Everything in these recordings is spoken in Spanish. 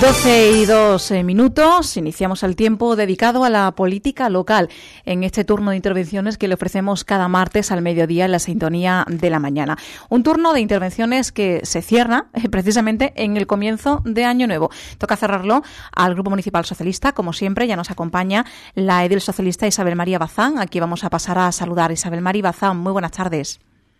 12:02, iniciamos el tiempo dedicado a la política local en este turno de intervenciones que le ofrecemos cada martes al mediodía en la sintonía de la mañana. Un turno de intervenciones que se cierra precisamente en el comienzo de Año Nuevo. Toca cerrarlo al Grupo Municipal Socialista. Como siempre, ya nos acompaña la edil socialista Isabel María Bazán. Aquí vamos a pasar a saludar. Isabel María Bazán, muy buenas tardes.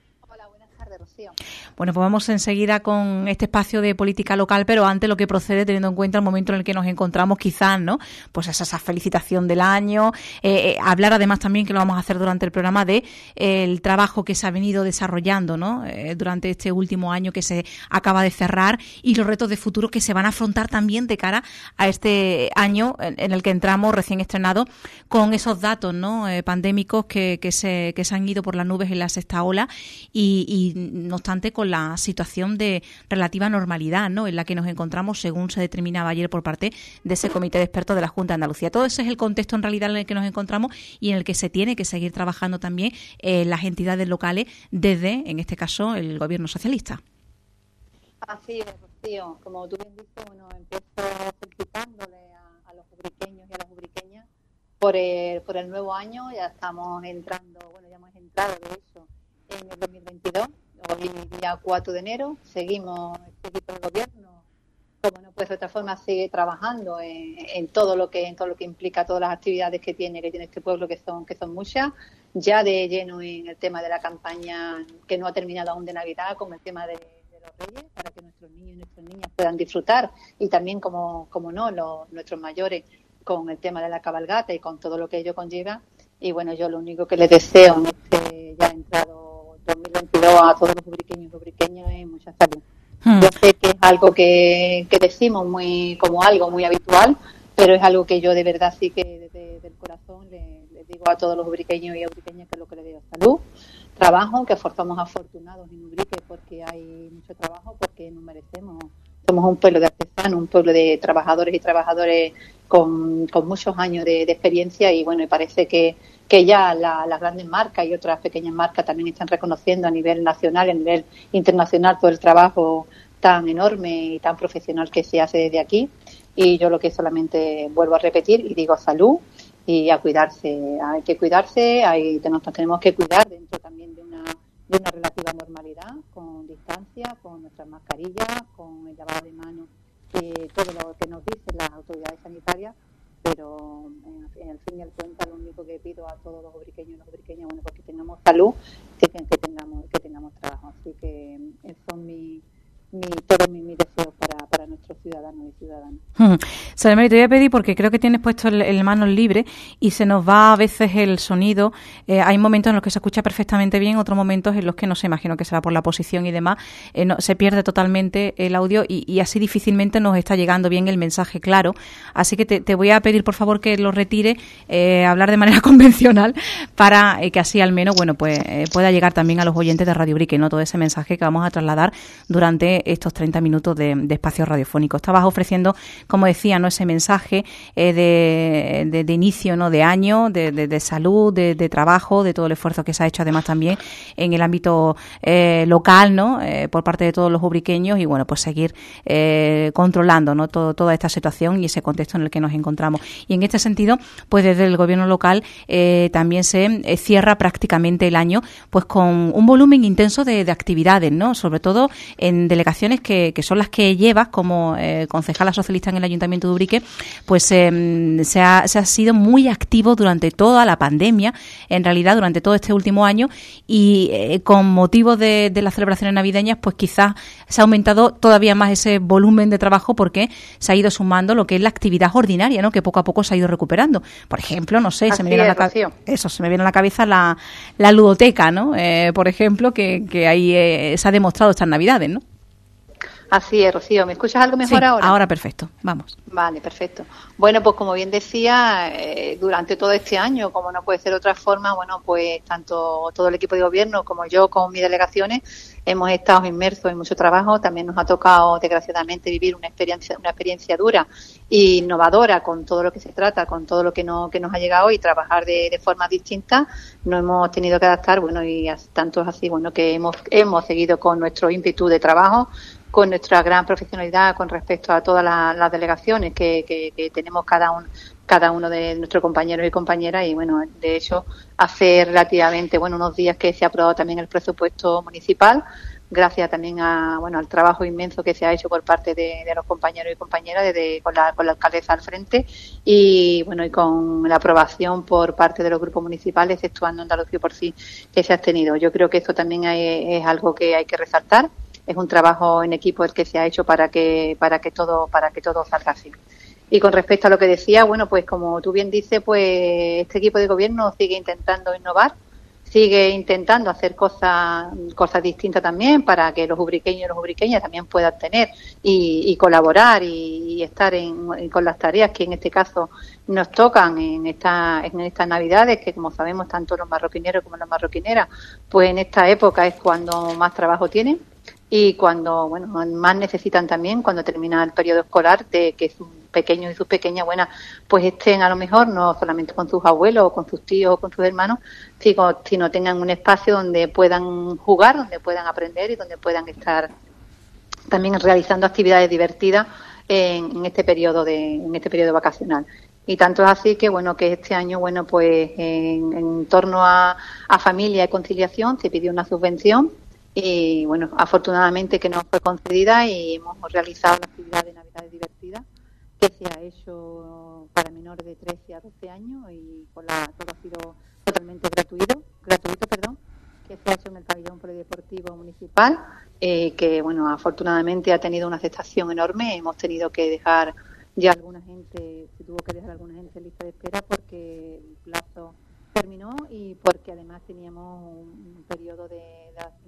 Bueno, pues vamos enseguida con este espacio de política local, pero antes lo que procede, teniendo en cuenta el momento en el que nos encontramos, quizás, ¿no? Pues esa felicitación del año, hablar además también, que lo vamos a hacer durante el programa, de el trabajo que se ha venido desarrollando, ¿no? Durante este último año que se acaba de cerrar y los retos de futuro que se van a afrontar también de cara a este año en el que entramos recién estrenado con esos datos, ¿no? Pandémicos que se han ido por las nubes en la sexta ola y no obstante con la situación de relativa normalidad, ¿no?, en la que nos encontramos según se determinaba ayer por parte de ese comité de expertos de la Junta de Andalucía. Todo ese es el contexto en realidad en el que nos encontramos y en el que se tiene que seguir trabajando también las entidades locales desde, en este caso, el Gobierno socialista. Así es, Rocío. Como tú bien dices, empiezo felicitándole a los ubriqueños y a las ubriqueñas por el nuevo año. Ya estamos entrando, ya hemos entrado de hecho en el 2022. Hoy día 4 de enero, seguimos este equipo de gobierno, como no puede ser de otra forma, sigue trabajando en todo lo que implica todas las actividades que tiene este pueblo, que son muchas, ya de lleno en el tema de la campaña que no ha terminado aún de Navidad, como el tema de los Reyes, para que nuestros niños y nuestras niñas puedan disfrutar, y también como no, nuestros mayores con el tema de la cabalgata y con todo lo que ello conlleva. Y bueno, yo lo único que les deseo en este ya entrado 2022 a todos los ubriqueños y ubriqueñas es mucha salud. Yo sé que es algo que decimos como algo muy habitual, pero es algo que yo de verdad sí que desde el corazón les digo a todos los ubriqueños y ubriqueñas que es lo que les digo: salud, trabajo, que somos afortunados en Ubrique porque hay mucho trabajo, porque nos merecemos. Somos un pueblo de artesanos, un pueblo de trabajadores y trabajadores con muchos años de experiencia, y bueno, y parece que ya las grandes marcas y otras pequeñas marcas también están reconociendo a nivel nacional y a nivel internacional todo el trabajo tan enorme y tan profesional que se hace desde aquí. Y yo lo que solamente vuelvo a repetir y digo: salud y a cuidarse. Hay que cuidarse, nos tenemos que cuidar dentro también de una relativa normalidad, con distancia, con nuestras mascarillas, con el lavado de manos, todo lo que nos dicen las autoridades sanitarias. Pero en el fin y al cuenta, lo único que pido a todos los ubriqueños y las ubriqueñas, pues que tengamos salud, que tengamos trabajo. Así que son todos mis deseos para nuestros ciudadanos y ciudadanas. Salomé, te voy a pedir, porque creo que tienes puesto el manos libre y se nos va a veces el sonido. Hay momentos en los que se escucha perfectamente bien, otros momentos en los que no sé, imagino que será por la posición y demás, se pierde totalmente el audio y así difícilmente nos está llegando bien el mensaje claro. Así que te voy a pedir, por favor, que lo retire, hablar de manera convencional para que así al menos pueda llegar también a los oyentes de Radio Ubrique, ¿no?, todo ese mensaje que vamos a trasladar durante estos 30 minutos de espacio radiofónico. Estabas ofreciendo, como decía, ¿no?, ese mensaje de inicio, ¿no?, de año, de salud, de trabajo, de todo el esfuerzo que se ha hecho además también en el ámbito local, ¿no?, por parte de todos los ubriqueños, y bueno, pues seguir controlando, ¿no?, toda esta situación y ese contexto en el que nos encontramos. Y en este sentido, pues desde el gobierno local también se cierra prácticamente el año pues con un volumen intenso de actividades, ¿no?, sobre todo en delegaciones que son las que llevas como concejala socialista en el Ayuntamiento de Ubrique, pues se ha sido muy activo durante toda la pandemia, en realidad durante todo este último año, y con motivo de las celebraciones navideñas, pues quizás se ha aumentado todavía más ese volumen de trabajo, porque se ha ido sumando lo que es la actividad ordinaria, ¿no?, que poco a poco se ha ido recuperando. Por ejemplo, no sé, se me viene a la cabeza la ludoteca, ¿no?, por ejemplo, que ahí se ha demostrado estas navidades, ¿no? Así es, Rocío. ¿Me escuchas algo mejor ahora? Ahora perfecto, vamos. Vale, perfecto. Bueno, pues como bien decía, durante todo este año, como no puede ser de otra forma, pues tanto todo el equipo de gobierno como yo con mis delegaciones hemos estado inmersos en mucho trabajo. También nos ha tocado, desgraciadamente, vivir una experiencia dura e innovadora con todo lo que se trata, con todo lo que nos ha llegado, y trabajar de forma distinta. Nos hemos tenido que adaptar, y tanto es así, que hemos seguido con nuestro ímpetu de trabajo, con nuestra gran profesionalidad con respecto a todas las delegaciones que tenemos cada uno de nuestros compañeros y compañeras. Y bueno, de hecho, hace relativamente unos días que se ha aprobado también el presupuesto municipal, gracias también al trabajo inmenso que se ha hecho por parte de los compañeros y compañeras con la alcaldesa al frente, y bueno, y con la aprobación por parte de los grupos municipales, exceptuando Andalucía por sí, que se ha tenido. Yo creo que esto también es algo que hay que resaltar. Es un trabajo en equipo el que se ha hecho para que todo salga así. Y con respecto a lo que decía, bueno, pues como tú bien dices, pues este equipo de gobierno sigue intentando innovar, sigue intentando hacer cosas distintas también para que los ubriqueños y las ubriqueñas también puedan tener y colaborar y estar con las tareas que en este caso nos tocan en estas Navidades, que como sabemos tanto los marroquineros como las marroquineras, pues en esta época es cuando más trabajo tienen y cuando más necesitan también cuando termina el periodo escolar, de que sus pequeños y sus pequeñas pues estén a lo mejor no solamente con sus abuelos o con sus tíos o con sus hermanos, sino tengan un espacio donde puedan jugar, donde puedan aprender y donde puedan estar también realizando actividades divertidas en este periodo vacacional. Y tanto es así que que este año pues en torno a familia y conciliación se pidió una subvención. Y afortunadamente que nos fue concedida y hemos realizado la actividad de Navidades divertidas que se ha hecho para menores de 13 a 12 años y todo ha sido totalmente gratuito, que se ha hecho en el pabellón polideportivo municipal, que afortunadamente ha tenido una aceptación enorme. Hemos tenido que dejar ya se tuvo que dejar alguna gente en lista de espera porque el plazo terminó y porque además teníamos un periodo de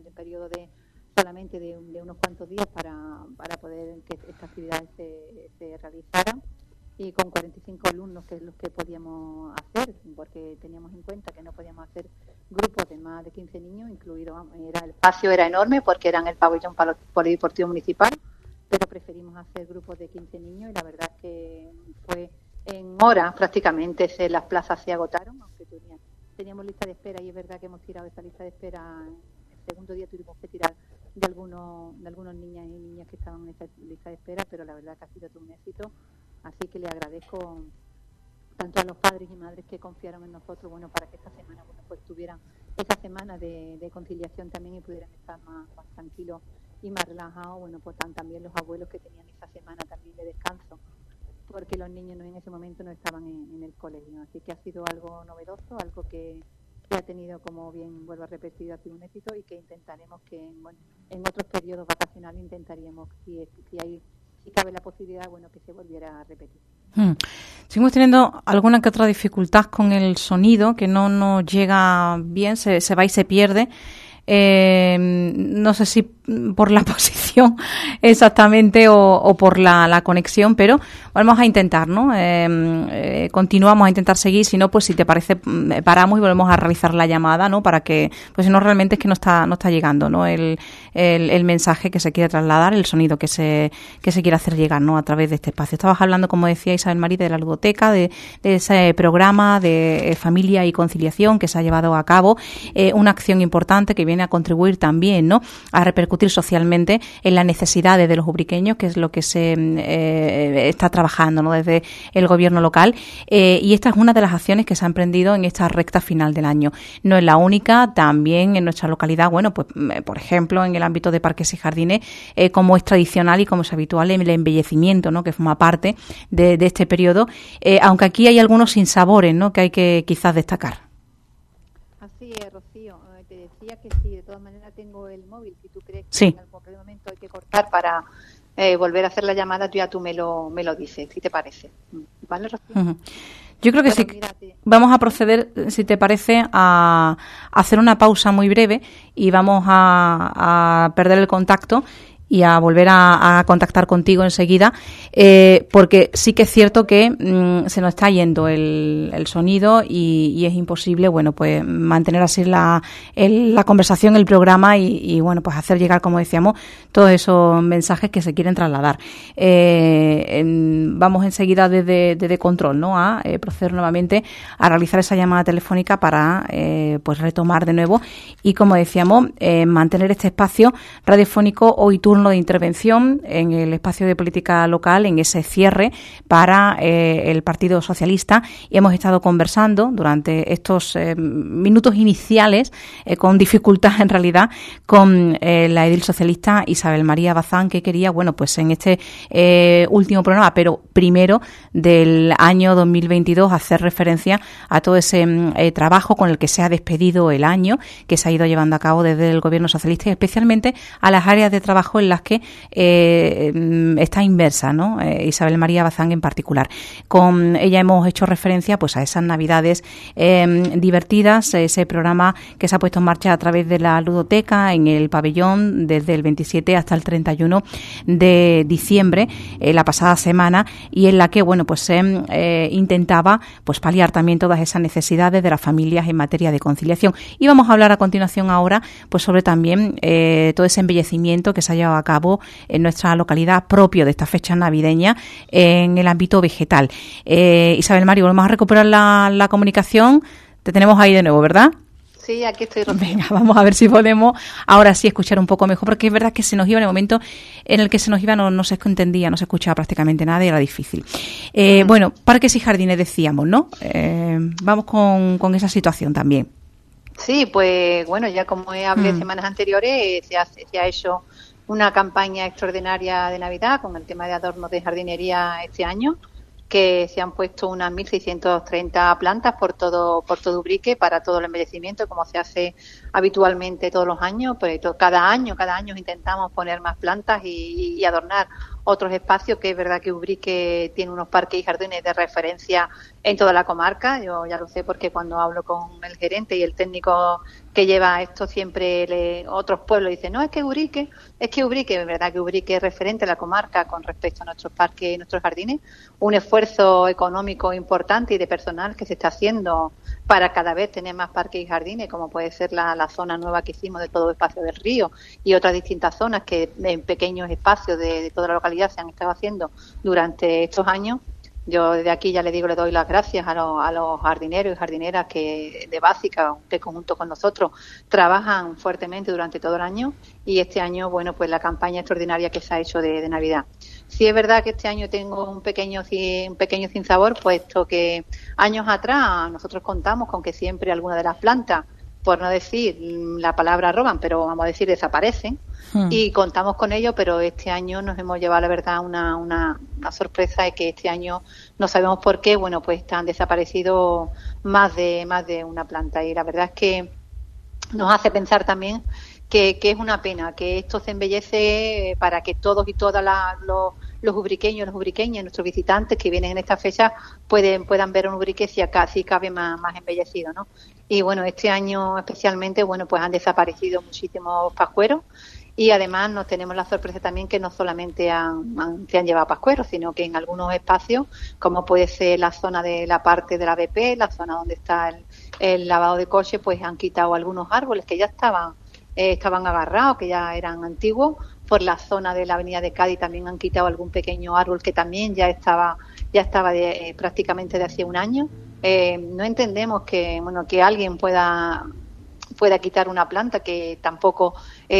solamente de unos cuantos días para poder que esta actividad se realizara, y con 45 alumnos, que es lo que podíamos hacer, porque teníamos en cuenta que no podíamos hacer grupos de más de 15 niños, el espacio era enorme porque era en el pabellón polideportivo municipal, pero preferimos hacer grupos de 15 niños y la verdad es que fue en horas prácticamente las plazas se agotaron, aunque teníamos lista de espera, y es verdad que hemos tirado esa lista de espera. El segundo día tuvimos que tirar de algunos niñas y niñas que estaban en esa lista de espera, pero la verdad que ha sido todo un éxito, así que le agradezco tanto a los padres y madres que confiaron en nosotros, para que esta semana pues tuvieran esa semana de conciliación también y pudieran estar más tranquilos y más relajados. Pues también los abuelos que tenían esa semana también de descanso, porque los niños en ese momento no estaban en el colegio, así que ha sido algo novedoso, algo que ha tenido, como bien vuelvo a repetir, ha sido un éxito, y que intentaremos que en otros periodos vacacionales intentaríamos, si cabe la posibilidad, que se volviera a repetir. Seguimos teniendo alguna que otra dificultad con el sonido, que no nos llega bien, se va y se pierde. No sé si por la posición exactamente o por la conexión, pero vamos a intentar, ¿no? Continuamos a intentar seguir, si no, pues si te parece paramos y volvemos a realizar la llamada, ¿no? Para que, pues si no, realmente es que no está llegando, ¿no? El mensaje que se quiere trasladar, el sonido que se quiere hacer llegar, ¿no? A través de este espacio. Estabas hablando, como decía Isabel Marí, de la ludoteca, de ese programa de familia y conciliación que se ha llevado a cabo, una acción importante que viene a contribuir también, ¿no? A repercutir socialmente en las necesidades de los ubriqueños, que es lo que se está trabajando, ¿no? Desde el gobierno local, y esta es una de las acciones que se ha emprendido en esta recta final del año. No es la única, también en nuestra localidad, pues por ejemplo en el ámbito de parques y jardines, como es tradicional y como es habitual, el embellecimiento, ¿no? Que forma parte de este periodo, aunque aquí hay algunos sinsabores, ¿no? Que hay que quizás destacar. Así es, Rocío. Te decía que sí, de todas maneras tengo el móvil. Si tú crees que sí, en algún momento hay que cortar para volver a hacer la llamada, tú me lo dices, si te parece. ¿Vale, Rocío? Uh-huh. Yo creo que sí. Vamos a proceder, si te parece, a hacer una pausa muy breve y vamos a perder el contacto y a volver a contactar contigo enseguida, porque sí que es cierto que se nos está yendo el sonido y es imposible, pues mantener así la conversación, el programa y pues hacer llegar, como decíamos, todos esos mensajes que se quieren trasladar. Vamos enseguida desde control, ¿no? A proceder nuevamente a realizar esa llamada telefónica para pues retomar de nuevo y, como decíamos, mantener este espacio radiofónico Hoy Tú turno de intervención en el espacio de política local, en ese cierre para el Partido Socialista, y hemos estado conversando durante estos minutos iniciales, con dificultad en realidad, con la edil socialista Isabel María Bazán, que quería, bueno, pues en este último programa, pero primero del año 2022, hacer referencia a todo ese trabajo con el que se ha despedido el año, que se ha ido llevando a cabo desde el Gobierno socialista, y especialmente a las áreas de trabajo en las que está inmersa, ¿no? Isabel María Bazán en particular. Con ella hemos hecho referencia pues a esas Navidades divertidas, ese programa que se ha puesto en marcha a través de la ludoteca en el pabellón desde el 27 hasta el 31 de diciembre, la pasada semana, y en la que, bueno, pues se intentaba pues paliar también todas esas necesidades de las familias en materia de conciliación. Y vamos a hablar a continuación ahora pues sobre también todo ese embellecimiento que se ha llevado a cabo en nuestra localidad propio de esta fecha navideña en el ámbito vegetal. Isabel María, volvemos a recuperar la comunicación. Te tenemos ahí de nuevo, ¿verdad? Sí, aquí estoy. Venga, vamos a ver si podemos ahora sí escuchar un poco mejor, porque es verdad que se nos iba, en el momento en el que se nos iba no se entendía, no se escuchaba prácticamente nada y era difícil. Bueno, parques y jardines decíamos, ¿no? Vamos con esa situación también. Sí, pues bueno, ya como hablé semanas anteriores, se ha hecho una campaña extraordinaria de Navidad con el tema de adornos de jardinería este año, que se han puesto unas 1.630 plantas por todo Ubrique para todo el embellecimiento, como se hace habitualmente todos los años. Pues cada año intentamos poner más plantas y adornar otros espacios, que es verdad que Ubrique tiene unos parques y jardines de referencia en toda la comarca. Yo ya lo sé porque cuando hablo con el gerente y el técnico que lleva esto, siempre otros pueblos dicen, no, es que Ubrique, es verdad que Ubrique es referente a la comarca con respecto a nuestros parques y nuestros jardines. Un esfuerzo económico importante y de personal que se está haciendo para cada vez tener más parques y jardines, como puede ser la zona nueva que hicimos de todo el espacio del río y otras distintas zonas que en pequeños espacios de toda la localidad se han estado haciendo durante estos años. Yo desde aquí ya le doy las gracias a los jardineros y jardineras que de Básica, que conjunto con nosotros trabajan fuertemente durante todo el año, y este año, bueno, pues la campaña extraordinaria que se ha hecho de Navidad. Sí es verdad que este año tengo un pequeño sinsabor, puesto que años atrás nosotros contamos con que siempre alguna de las plantas, por no decir la palabra roban, pero vamos a decir desaparecen, y contamos con ello, pero este año nos hemos llevado, la verdad, una sorpresa, de que este año no sabemos por qué, bueno, pues han desaparecido más de una planta, y la verdad es que nos hace pensar también que es una pena que esto se embellece para que todos y todas los ubriqueños, nuestros visitantes que vienen en esta fecha puedan ver un Ubrique si cabe más embellecido, ¿no? Y bueno, este año especialmente, bueno, pues han desaparecido muchísimos pascueros, y además nos tenemos la sorpresa también que no solamente se han llevado pascueros, sino que en algunos espacios, como puede ser la zona de la parte de la BP, la zona donde está el lavado de coche, pues han quitado algunos árboles que ya estaban agarrados, que ya eran antiguos. Por la zona de la avenida de Cádiz también han quitado algún pequeño árbol que también ya estaba prácticamente de hacía un año. No entendemos que alguien pueda quitar una planta que tampoco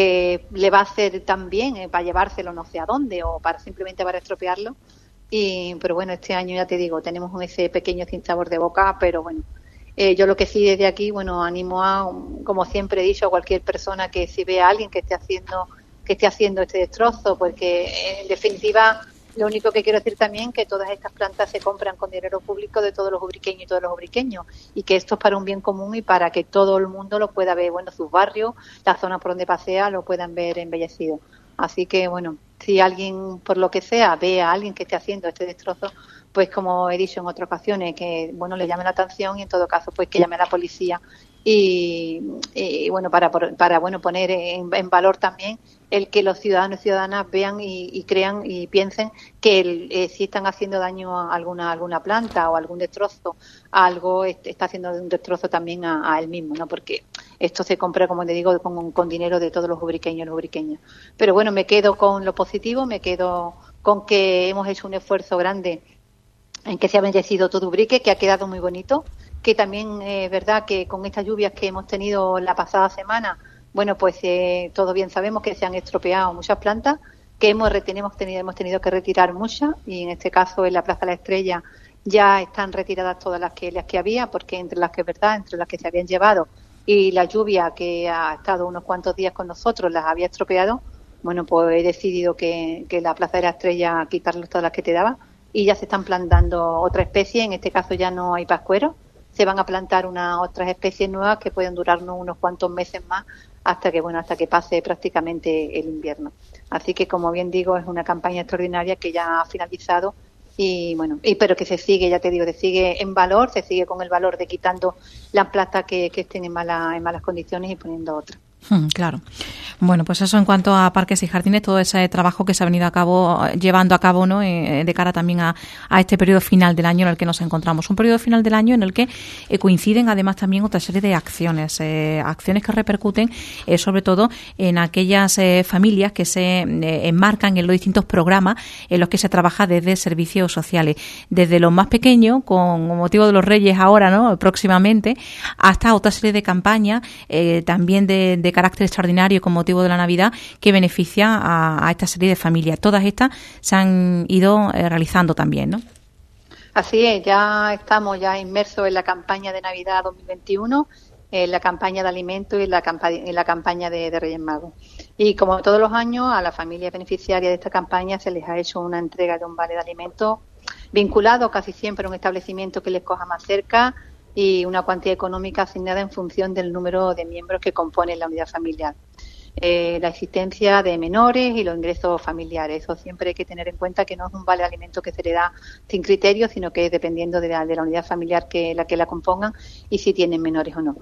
le va a hacer tan bien para llevárselo no sé a dónde, o simplemente para estropearlo. Pero bueno, este año, ya te digo, tenemos ese pequeño sinsabor de boca, pero bueno. Yo lo que sí desde aquí, bueno, animo como siempre he dicho, a cualquier persona que si ve a alguien que esté haciendo este destrozo, porque en definitiva lo único que quiero decir también que todas estas plantas se compran con dinero público de todos los ubriqueños y todos los ubriqueños, y que esto es para un bien común y para que todo el mundo lo pueda ver, bueno, sus barrios, la zona por donde pasea, lo puedan ver embellecido. Así que bueno, si alguien por lo que sea ve a alguien que esté haciendo este destrozo, pues como he dicho en otras ocasiones, que bueno, le llame la atención, y en todo caso pues que llame a la policía, y bueno, para poner en valor también el que los ciudadanos y ciudadanas vean y crean y piensen que si están haciendo daño a alguna planta o algún destrozo, algo está haciendo un destrozo también a él mismo, ¿no? Porque esto se compra, como te digo, con dinero de todos los ubriqueños y las ubriqueñas. Pero bueno, me quedo con lo positivo, me quedo con que hemos hecho un esfuerzo grande en que se ha embellecido todo Ubrique, que ha quedado muy bonito, que también es verdad que con estas lluvias que hemos tenido la pasada semana, bueno, pues todos bien sabemos que se han estropeado muchas plantas, que hemos tenido que retirar muchas, y en este caso en la Plaza de la Estrella ya están retiradas todas las que había, porque entre las que es verdad, entre las que se habían llevado y la lluvia que ha estado unos cuantos días con nosotros las había estropeado. Bueno, pues he decidido que la Plaza de la Estrella quitarles todas las que te daba, y ya se están plantando otra especie. En este caso ya no hay pascueros, se van a plantar otras especies nuevas que pueden durarnos unos cuantos meses más hasta que pase prácticamente el invierno. Así que, como bien digo, es una campaña extraordinaria que ya ha finalizado, y bueno, pero que se sigue, ya te digo, se sigue en valor, se sigue con el valor de quitando las plantas que estén en malas condiciones y poniendo otras. Claro. Bueno, pues eso en cuanto a parques y jardines, todo ese trabajo que se ha venido llevando a cabo, ¿no? De cara también a este periodo final del año en el que nos encontramos. Un periodo final del año en el que coinciden además también otra serie de acciones, acciones que repercuten sobre todo en aquellas familias que se enmarcan en los distintos programas en los que se trabaja desde servicios sociales, desde los más pequeños, con motivo de los Reyes ahora, ¿no? Próximamente, hasta otra serie de campañas también de carácter extraordinario con motivo de la Navidad que beneficia a esta serie de familias. Todas estas se han ido realizando también, ¿no? Así es, ya estamos inmersos en la campaña de Navidad 2021, en la campaña de alimentos y en la campaña de Reyes Magos. Y como todos los años, a las familias beneficiarias de esta campaña se les ha hecho una entrega de un vale de alimentos vinculado casi siempre a un establecimiento que les coja más cerca, y una cuantía económica asignada en función del número de miembros que componen la unidad familiar. La existencia de menores y los ingresos familiares. Eso siempre hay que tener en cuenta, que no es un vale de alimento que se le da sin criterio, sino que es dependiendo de la unidad familiar que la compongan y si tienen menores o no.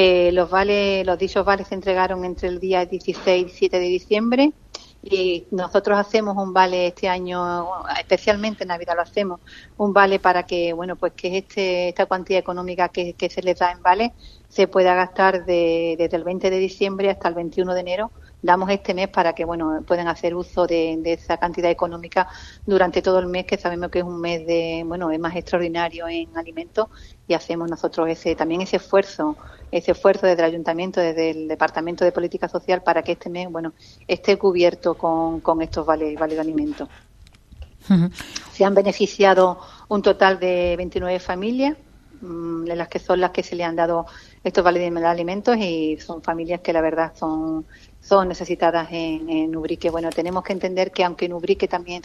Los dichos vales se entregaron entre el día 16 y 17 de diciembre. Y nosotros hacemos un vale este año, especialmente en Navidad lo hacemos, un vale para que, bueno, pues que esta cuantía económica que se les da en vale se pueda gastar desde el 20 de diciembre hasta el 21 de enero. Damos este mes para que, bueno, puedan hacer uso de esa cantidad económica durante todo el mes, que sabemos que es un mes es más extraordinario en alimentos, y hacemos nosotros ese esfuerzo desde el Ayuntamiento, desde el Departamento de Política Social, para que este mes, bueno, esté cubierto con estos vales de alimentos. Uh-huh. Se han beneficiado un total de 29 familias, las que son las que se le han dado estos vales de alimentos, y son familias que la verdad son necesitadas en Ubrique. Bueno, tenemos que entender que aunque en Ubrique también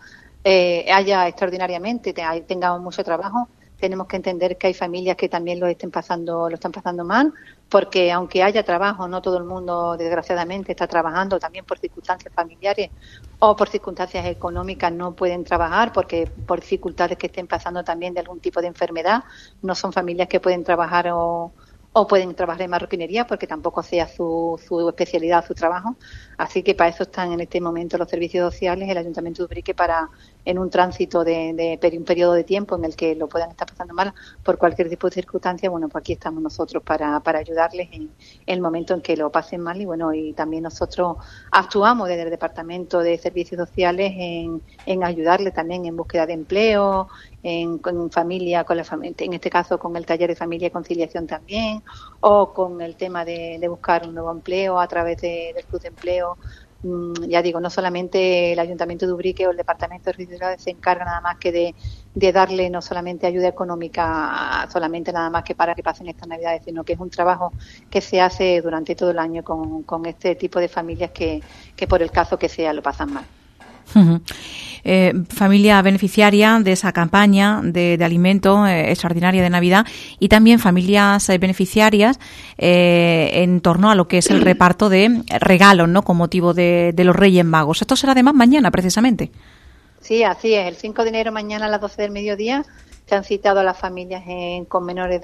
haya extraordinariamente, tengamos mucho trabajo, tenemos que entender que hay familias que también lo están pasando mal, porque aunque haya trabajo, no todo el mundo, desgraciadamente, está trabajando. También por circunstancias familiares o por circunstancias económicas no pueden trabajar, porque por dificultades que estén pasando también de algún tipo de enfermedad. No son familias que pueden trabajar o pueden trabajar en marroquinería, porque tampoco sea su especialidad, su trabajo. Así que para eso están en este momento los servicios sociales, el Ayuntamiento de Ubrique, para, en un tránsito de un periodo de tiempo en el que lo puedan estar pasando mal por cualquier tipo de circunstancia, bueno, pues aquí estamos nosotros para ayudarles en el momento en que lo pasen mal. Y bueno, y también nosotros actuamos desde el Departamento de Servicios Sociales en ayudarles también en búsqueda de empleo, con familia, en este caso con el taller de familia y conciliación también, o con el tema de buscar un nuevo empleo a través del Club de Empleo. Ya digo, no solamente el Ayuntamiento de Ubrique o el Departamento de Servicios Sociales se encarga nada más que de darle no solamente ayuda económica, solamente nada más que para que pasen estas Navidades, sino que es un trabajo que se hace durante todo el año con este tipo de familias que por el caso que sea lo pasan mal. Uh-huh. Familia beneficiaria de esa campaña de alimentos extraordinaria de Navidad, y también familias beneficiarias en torno a lo que es el reparto de regalos, ¿no?, con motivo de los Reyes Magos. Esto será además mañana, precisamente. Sí, así es. El 5 de enero, mañana a las 12 del mediodía, se han citado a las familias con menores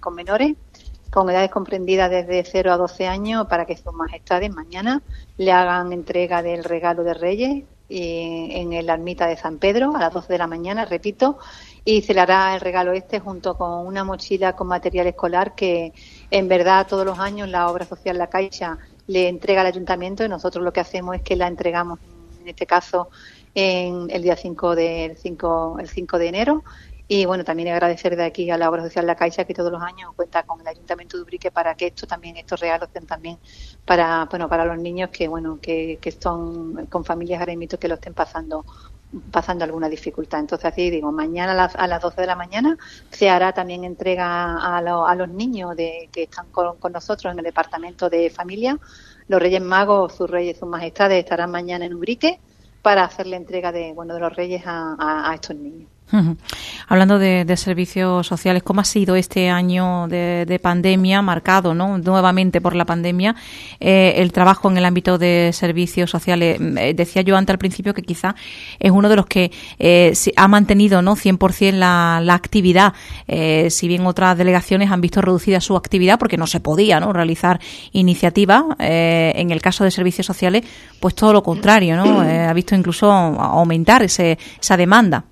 con edades comprendidas desde 0 a 12 años, para que sus majestades mañana le hagan entrega del regalo de Reyes en la ermita de San Pedro a las 12 de la mañana, repito, y se le hará el regalo junto con una mochila con material escolar que en verdad todos los años la obra social La Caixa le entrega al ayuntamiento, y nosotros lo que hacemos es que la entregamos en este caso en el día 5 de enero, Y bueno, también agradecer de aquí a la obra social La Caixa, que todos los años cuenta con el Ayuntamiento de Ubrique para que estos regalos sean también para los niños que son con familias ahora mismo que lo estén pasando alguna dificultad. Entonces, así digo, mañana a las 12 de la mañana se hará también entrega a los niños que están con nosotros en el departamento de familia. Los Reyes Magos, sus reyes, sus majestades estarán mañana en Ubrique para hacerle entrega de los Reyes a estos niños. Uh-huh. Hablando de servicios sociales, ¿cómo ha sido este año de pandemia, marcado, ¿no?, nuevamente por la pandemia, el trabajo en el ámbito de servicios sociales? Decía yo antes al principio que quizá es uno de los que ha mantenido, ¿no?, 100% la actividad, si bien otras delegaciones han visto reducida su actividad porque no se podía, ¿no?, realizar iniciativas. En el caso de servicios sociales, pues todo lo contrario, ¿no? Ha visto incluso aumentar esa demanda.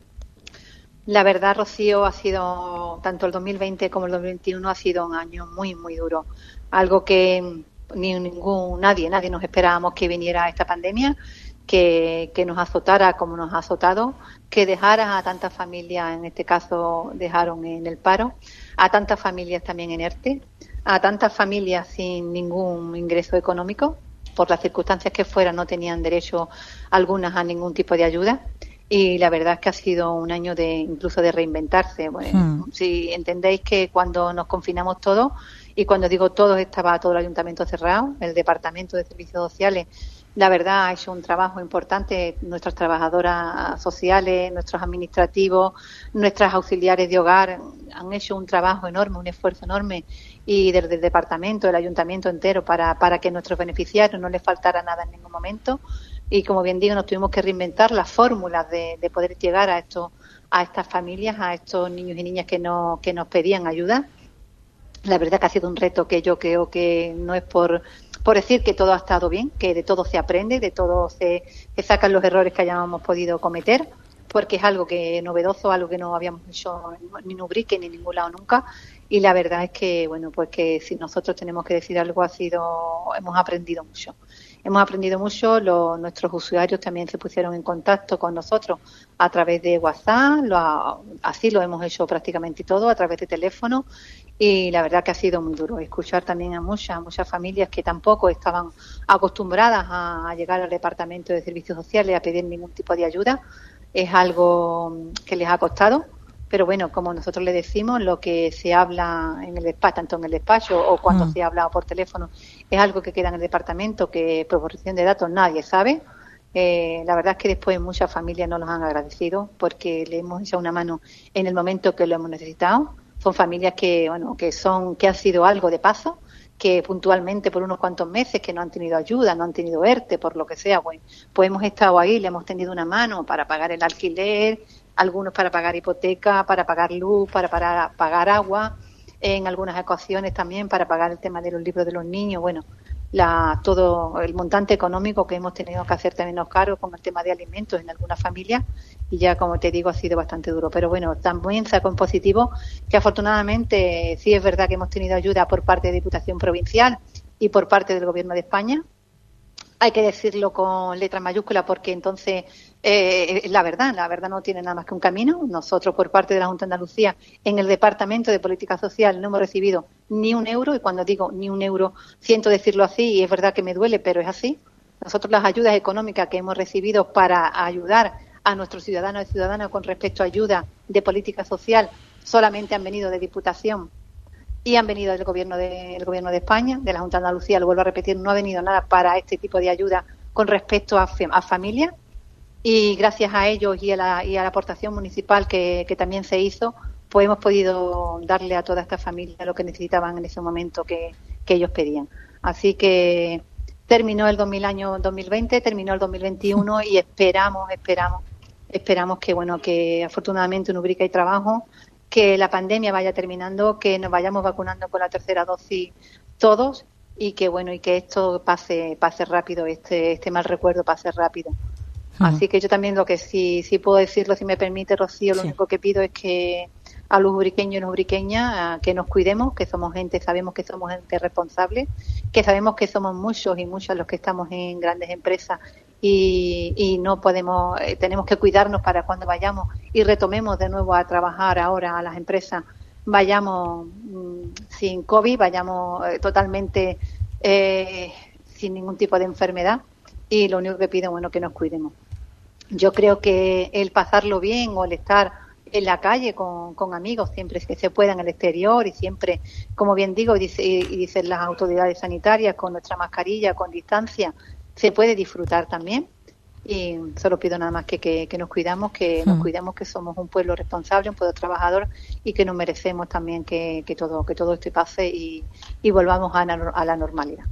La verdad, Rocío, ha sido, tanto el 2020 como el 2021 ha sido un año muy, muy duro. Algo que nadie nos esperábamos que viniera esta pandemia, que nos azotara como nos ha azotado, que dejara a tantas familias, en este caso dejaron en el paro, a tantas familias también en ERTE, a tantas familias sin ningún ingreso económico, por las circunstancias que fueran no tenían derecho algunas a ningún tipo de ayuda. Y la verdad es que ha sido un año incluso de reinventarse. Bueno, si entendéis que cuando nos confinamos todos, y cuando digo todos, estaba todo el ayuntamiento cerrado, el departamento de servicios sociales, la verdad ha hecho un trabajo importante. Nuestras trabajadoras sociales, nuestros administrativos, nuestras auxiliares de hogar han hecho un trabajo enorme, un esfuerzo enorme, y desde el departamento, el ayuntamiento entero, para que a nuestros beneficiarios no les faltara nada en ningún momento. Y como bien digo, nos tuvimos que reinventar las fórmulas de poder llegar a estas familias, a estos niños y niñas que nos pedían ayuda. La verdad que ha sido un reto que yo creo que no es por decir que todo ha estado bien, que de todo se aprende, de todo se sacan los errores que hayamos podido cometer, porque es algo que novedoso, algo que no habíamos hecho ni en Ubrique ni en ningún lado nunca. Y la verdad es que, bueno, pues que si nosotros tenemos que decir algo, hemos aprendido mucho. Hemos aprendido mucho, nuestros usuarios también se pusieron en contacto con nosotros a través de WhatsApp, así lo hemos hecho prácticamente todo, a través de teléfono, y la verdad que ha sido muy duro escuchar también a muchas familias que tampoco estaban acostumbradas a llegar al departamento de servicios sociales a pedir ningún tipo de ayuda. Es algo que les ha costado. Pero bueno, como nosotros le decimos, lo que se habla en el despacho, tanto en el despacho o cuando se habla por teléfono, es algo que queda en el departamento, que por protección de datos nadie sabe. La verdad es que después muchas familias nos los han agradecido porque le hemos echado una mano en el momento que lo hemos necesitado. Son familias que han sido algo de paso, que puntualmente por unos cuantos meses que no han tenido ayuda, no han tenido ERTE, por lo que sea, pues hemos estado ahí, le hemos tendido una mano para pagar el alquiler, algunos para pagar hipoteca, para pagar luz, para pagar agua, en algunas ocasiones también para pagar el tema de los libros de los niños. Bueno, todo el montante económico que hemos tenido que hacer también nos cargo con el tema de alimentos en algunas familias, y ya, como te digo, ha sido bastante duro. Pero bueno, también saco en positivo que afortunadamente sí es verdad que hemos tenido ayuda por parte de Diputación Provincial y por parte del Gobierno de España. Hay que decirlo con letra mayúscula porque entonces la verdad no tiene nada más que un camino. Nosotros, por parte de la Junta de Andalucía, en el Departamento de Política Social no hemos recibido ni un euro, y cuando digo ni un euro siento decirlo así y es verdad que me duele, pero es así. Nosotros las ayudas económicas que hemos recibido para ayudar a nuestros ciudadanos y ciudadanas con respecto a ayuda de política social solamente han venido de Diputación y han venido del Gobierno de España, de la Junta de Andalucía. Lo vuelvo a repetir, no ha venido nada para este tipo de ayuda con respecto a familias, y gracias a ellos y a la aportación municipal que también se hizo, pues hemos podido darle a toda esta familia lo que necesitaban en ese momento que ellos pedían. Así que terminó el año 2020, terminó el 2021 y esperamos que afortunadamente en Ubrique hay trabajo, que la pandemia vaya terminando, que nos vayamos vacunando con la tercera dosis todos, y que esto pase rápido, este mal recuerdo pase rápido. Así que yo también lo que sí puedo decirlo, si me permite, Rocío, lo único que pido es que a los ubriqueños y las ubriqueñas que nos cuidemos, que sabemos que somos gente responsable, que sabemos que somos muchos y muchas los que estamos en grandes empresas y no podemos, tenemos que cuidarnos para cuando vayamos y retomemos de nuevo a trabajar ahora a las empresas, vayamos sin COVID, vayamos totalmente sin ningún tipo de enfermedad, y lo único que pido, bueno, que nos cuidemos. Yo creo que el pasarlo bien o el estar en la calle con amigos siempre que se pueda en el exterior, y siempre, como bien digo, y dicen las autoridades sanitarias, con nuestra mascarilla, con distancia, se puede disfrutar también. Y solo pido nada más que nos cuidamos, nos cuidemos, que somos un pueblo responsable, un pueblo trabajador, y que nos merecemos también que todo esto pase y volvamos a la normalidad.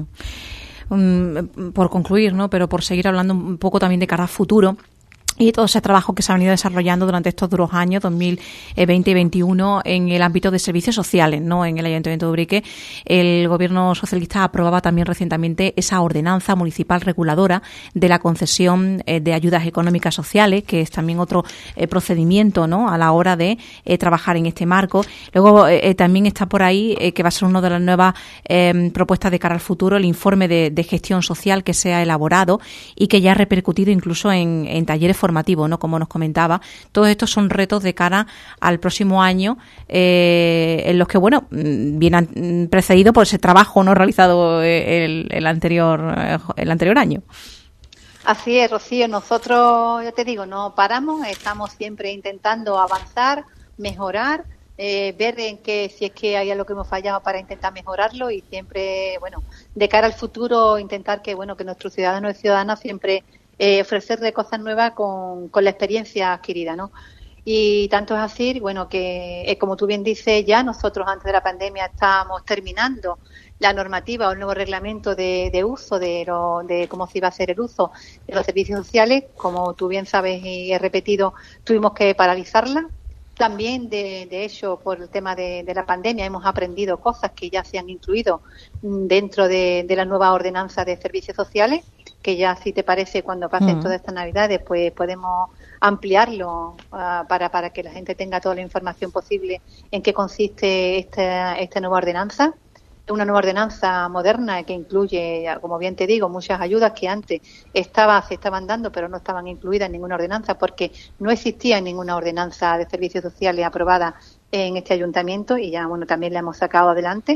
Por concluir, ¿no? Pero por seguir hablando un poco también de cara a futuro y todo ese trabajo que se ha venido desarrollando durante estos duros años, 2020 y 2021, en el ámbito de servicios sociales, ¿no? En el Ayuntamiento de Ubrique, el Gobierno socialista aprobaba también recientemente esa ordenanza municipal reguladora de la concesión de ayudas económicas sociales, que es también otro procedimiento, ¿no? A la hora de trabajar en este marco. Luego también está por ahí, que va a ser una de las nuevas propuestas de cara al futuro, el informe de gestión social que se ha elaborado y que ya ha repercutido incluso en talleres formativo, ¿no? Como nos comentaba. Todos estos son retos de cara al próximo año, en los que, bueno, vienen precedidos por ese trabajo no realizado el anterior año. Así es, Rocío. Nosotros, ya te digo, no paramos, estamos siempre intentando avanzar, mejorar, ver si es que hay algo que hemos fallado para intentar mejorarlo, y siempre, bueno, de cara al futuro, intentar que nuestros ciudadanos y ciudadanas siempre ofrecerle cosas nuevas con la experiencia adquirida, ¿no? Y tanto es así, bueno, que como tú bien dices, ya nosotros antes de la pandemia estábamos terminando la normativa o el nuevo reglamento de uso de cómo se iba a hacer el uso de los servicios sociales. Como tú bien sabes y he repetido, tuvimos que paralizarla. También, de hecho, por el tema de la pandemia, hemos aprendido cosas que ya se han incluido dentro de la nueva ordenanza de servicios sociales, que ya, si te parece, cuando pasen todas estas Navidades, pues podemos ampliarlo para que la gente tenga toda la información posible en qué consiste esta nueva ordenanza. Una nueva ordenanza moderna que incluye, como bien te digo, muchas ayudas que antes se estaban dando, pero no estaban incluidas en ninguna ordenanza, porque no existía ninguna ordenanza de servicios sociales aprobada en este ayuntamiento, y ya, bueno, también la hemos sacado adelante.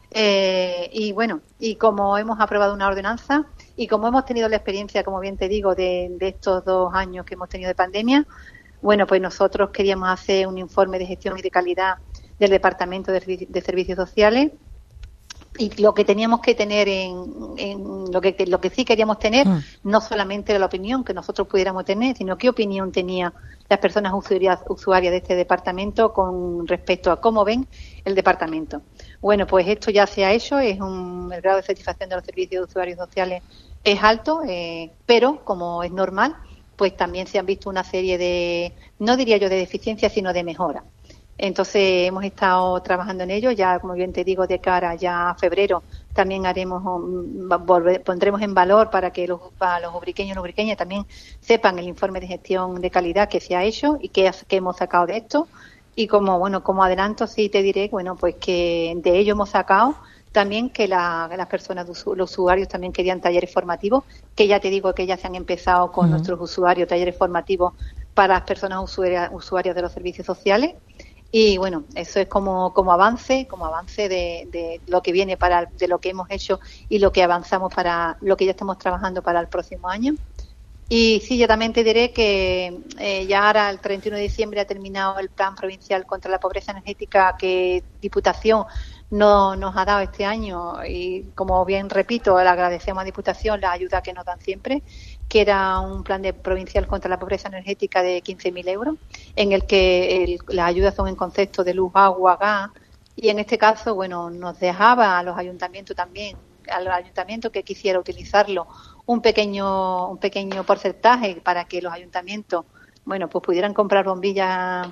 Y como hemos aprobado una ordenanza y como hemos tenido la experiencia, como bien te digo, de estos 2 años que hemos tenido de pandemia, bueno, pues nosotros queríamos hacer un informe de gestión y de calidad del Departamento de Servicios Sociales. Y lo que teníamos que tener lo que sí queríamos tener, no solamente era la opinión que nosotros pudiéramos tener, sino qué opinión tenían las personas usuarias de este departamento con respecto a cómo ven el departamento. Bueno, pues esto ya se ha hecho, el grado de satisfacción de los servicios de usuarios sociales es alto, pero como es normal, pues también se han visto una serie de, no diría yo de deficiencias, sino de mejoras. Entonces hemos estado trabajando en ello. Ya, como bien te digo, de cara ya a febrero también pondremos en valor para que los ubriqueños y ubriqueñas también sepan el informe de gestión de calidad que se ha hecho y que hemos sacado de esto. Y como adelanto, sí te diré, pues que de ello hemos sacado también que las personas, los usuarios también querían talleres formativos, que ya te digo que ya se han empezado con nuestros usuarios, talleres formativos para las personas usuarias de los servicios sociales. Y bueno, eso es como avance de lo que viene de lo que hemos hecho y lo que avanzamos para lo que ya estamos trabajando para el próximo año. Y sí, yo también te diré que ya ahora el 31 de diciembre ha terminado el Plan Provincial contra la Pobreza Energética que Diputación nos ha dado este año, y como bien repito, le agradecemos a Diputación la ayuda que nos dan siempre, que era un plan de provincial contra la pobreza energética de 15.000 euros, en el que las ayudas son en concepto de luz, agua, gas, y en este caso, nos dejaba a los ayuntamientos también, a los ayuntamientos que quisiera utilizarlo, un pequeño porcentaje para que los ayuntamientos, pues pudieran comprar bombillas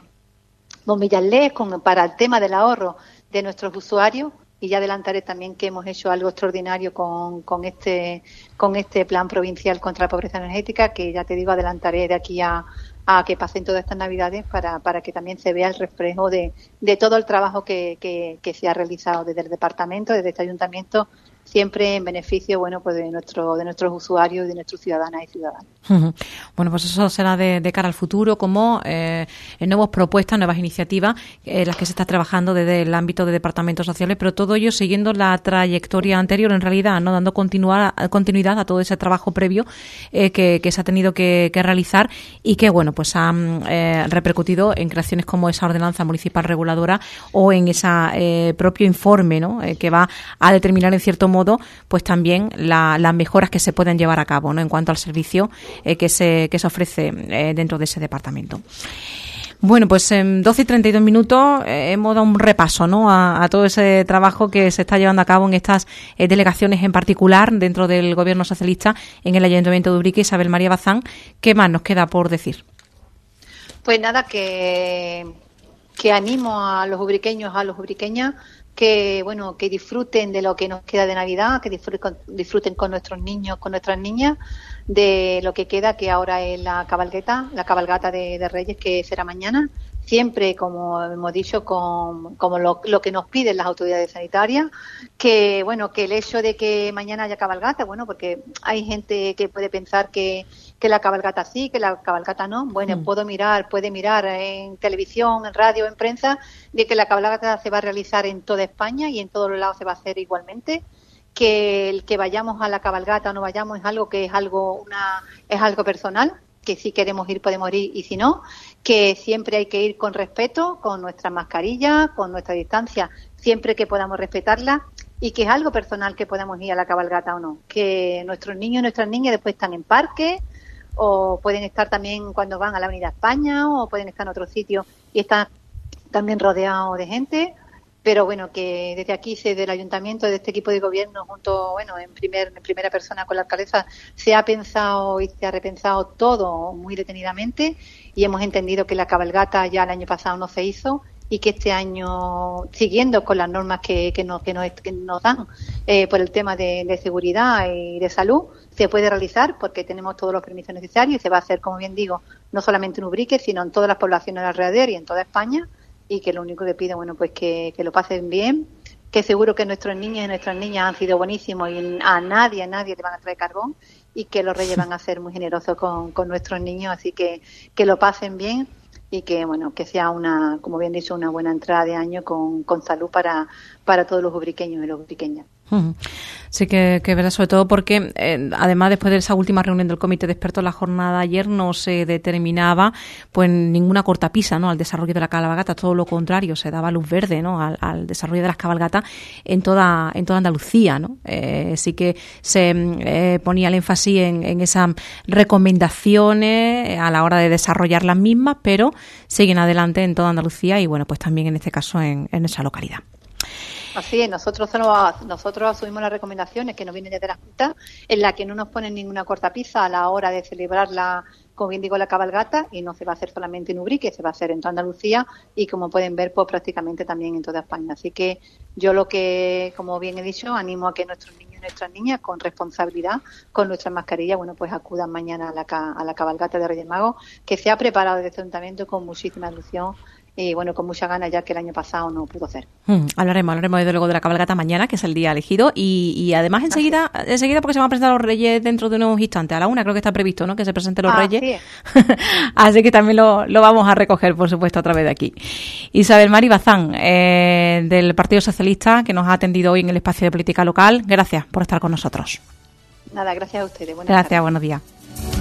LED para el tema del ahorro de nuestros usuarios. Y ya adelantaré también que hemos hecho algo extraordinario con este plan provincial contra la pobreza energética, que ya te digo, adelantaré de aquí a que pasen todas estas Navidades para que también se vea el reflejo de todo el trabajo que se ha realizado desde el departamento, desde este ayuntamiento, siempre en beneficio, bueno, pues de nuestros usuarios y de nuestros ciudadanas y ciudadanos. Bueno, pues eso será de cara al futuro, como nuevas propuestas, nuevas iniciativas, las que se está trabajando desde el ámbito de departamentos sociales, pero todo ello siguiendo la trayectoria anterior, en realidad, no dando continuidad a todo ese trabajo previo que se ha tenido que realizar y que, bueno, pues ha repercutido en creaciones como esa ordenanza municipal reguladora o en ese propio informe, ¿no? Que va a determinar, en cierto modo, pues también las mejoras que se pueden llevar a cabo, ¿no? En cuanto al servicio que se ofrece dentro de ese departamento. Bueno, pues en 12 y 32 minutos hemos dado un repaso, ¿no? a todo ese trabajo que se está llevando a cabo en estas delegaciones en particular dentro del Gobierno socialista en el Ayuntamiento de Ubrique. Isabel María Bazán, ¿qué más nos queda por decir? Pues nada, que animo a los ubriqueños, a los ubriqueñas, que bueno, que disfruten de lo que nos queda de Navidad, que disfruten con nuestros niños, con nuestras niñas, de lo que queda, que ahora es la cabalgata de Reyes, que será mañana, siempre, como hemos dicho, como lo que nos piden las autoridades sanitarias, que bueno, que el hecho de que mañana haya cabalgata, bueno, porque hay gente que puede pensar que la cabalgata sí, que la cabalgata no. Bueno, puede mirar en televisión, en radio, en prensa, de que la cabalgata se va a realizar en toda España y en todos los lados se va a hacer igualmente. Que el que vayamos a la cabalgata o no vayamos es algo personal, que si queremos ir podemos ir y si no, que siempre hay que ir con respeto, con nuestras mascarillas, con nuestra distancia, siempre que podamos respetarla, y que es algo personal que podamos ir a la cabalgata o no, que nuestros niños y nuestras niñas después están en parques, o pueden estar también cuando van a la Avenida España, o pueden estar en otro sitio y están también rodeados de gente. Pero bueno, que desde aquí, desde el Ayuntamiento, de este equipo de gobierno, junto, bueno, en primera persona con la alcaldesa, se ha pensado y se ha repensado todo muy detenidamente y hemos entendido que la cabalgata ya el año pasado no se hizo y que este año, siguiendo con las normas que nos dan por el tema de seguridad y de salud, se puede realizar porque tenemos todos los permisos necesarios y se va a hacer, como bien digo, no solamente en Ubrique, sino en todas las poblaciones alrededor y en toda España. Y que lo único que pido, bueno, pues que lo pasen bien, que seguro que nuestros niños y nuestras niñas han sido buenísimos y a nadie le van a traer carbón y que los Reyes van a ser muy generosos con nuestros niños, así que lo pasen bien y que, bueno, que sea como bien dicho, una buena entrada de año con salud para todos los ubriqueños y las ubriqueñas. Sí, que verdad, sobre todo porque además después de esa última reunión del comité de expertos, la jornada de ayer no se determinaba pues ninguna cortapisa, ¿no?, al desarrollo de la cabalgata, todo lo contrario, se daba luz verde, ¿no?, al desarrollo de las cabalgatas en toda Andalucía, ¿no? Sí que se ponía el énfasis en esas recomendaciones a la hora de desarrollar las mismas, pero siguen adelante en toda Andalucía y bueno, pues también en este caso en esa localidad. Así es, nosotros asumimos las recomendaciones que nos vienen desde la Junta, en la que no nos ponen ninguna cortapisa a la hora de celebrar como bien digo, la cabalgata, y no se va a hacer solamente en Ubrique, se va a hacer en toda Andalucía y, como pueden ver, pues prácticamente también en toda España. Así que yo como bien he dicho, animo a que nuestros niños y nuestras niñas, con responsabilidad, con nuestras mascarillas, bueno, pues acudan mañana a la cabalgata de Reyes Magos, que se ha preparado desde este ayuntamiento con muchísima ilusión y bueno, con muchas ganas, ya que el año pasado no pudo hacer. Hablaremos desde luego de la cabalgata mañana, que es el día elegido, y además enseguida porque se van a presentar los Reyes dentro de unos instantes, a la 1 creo que está previsto, ¿no?, que se presenten los Reyes. Así que también lo vamos a recoger, por supuesto, a través de aquí. Isabel María Bazán, del Partido Socialista, que nos ha atendido hoy en el espacio de política local. Gracias por estar con nosotros. Nada, gracias a ustedes. Gracias, buenos días.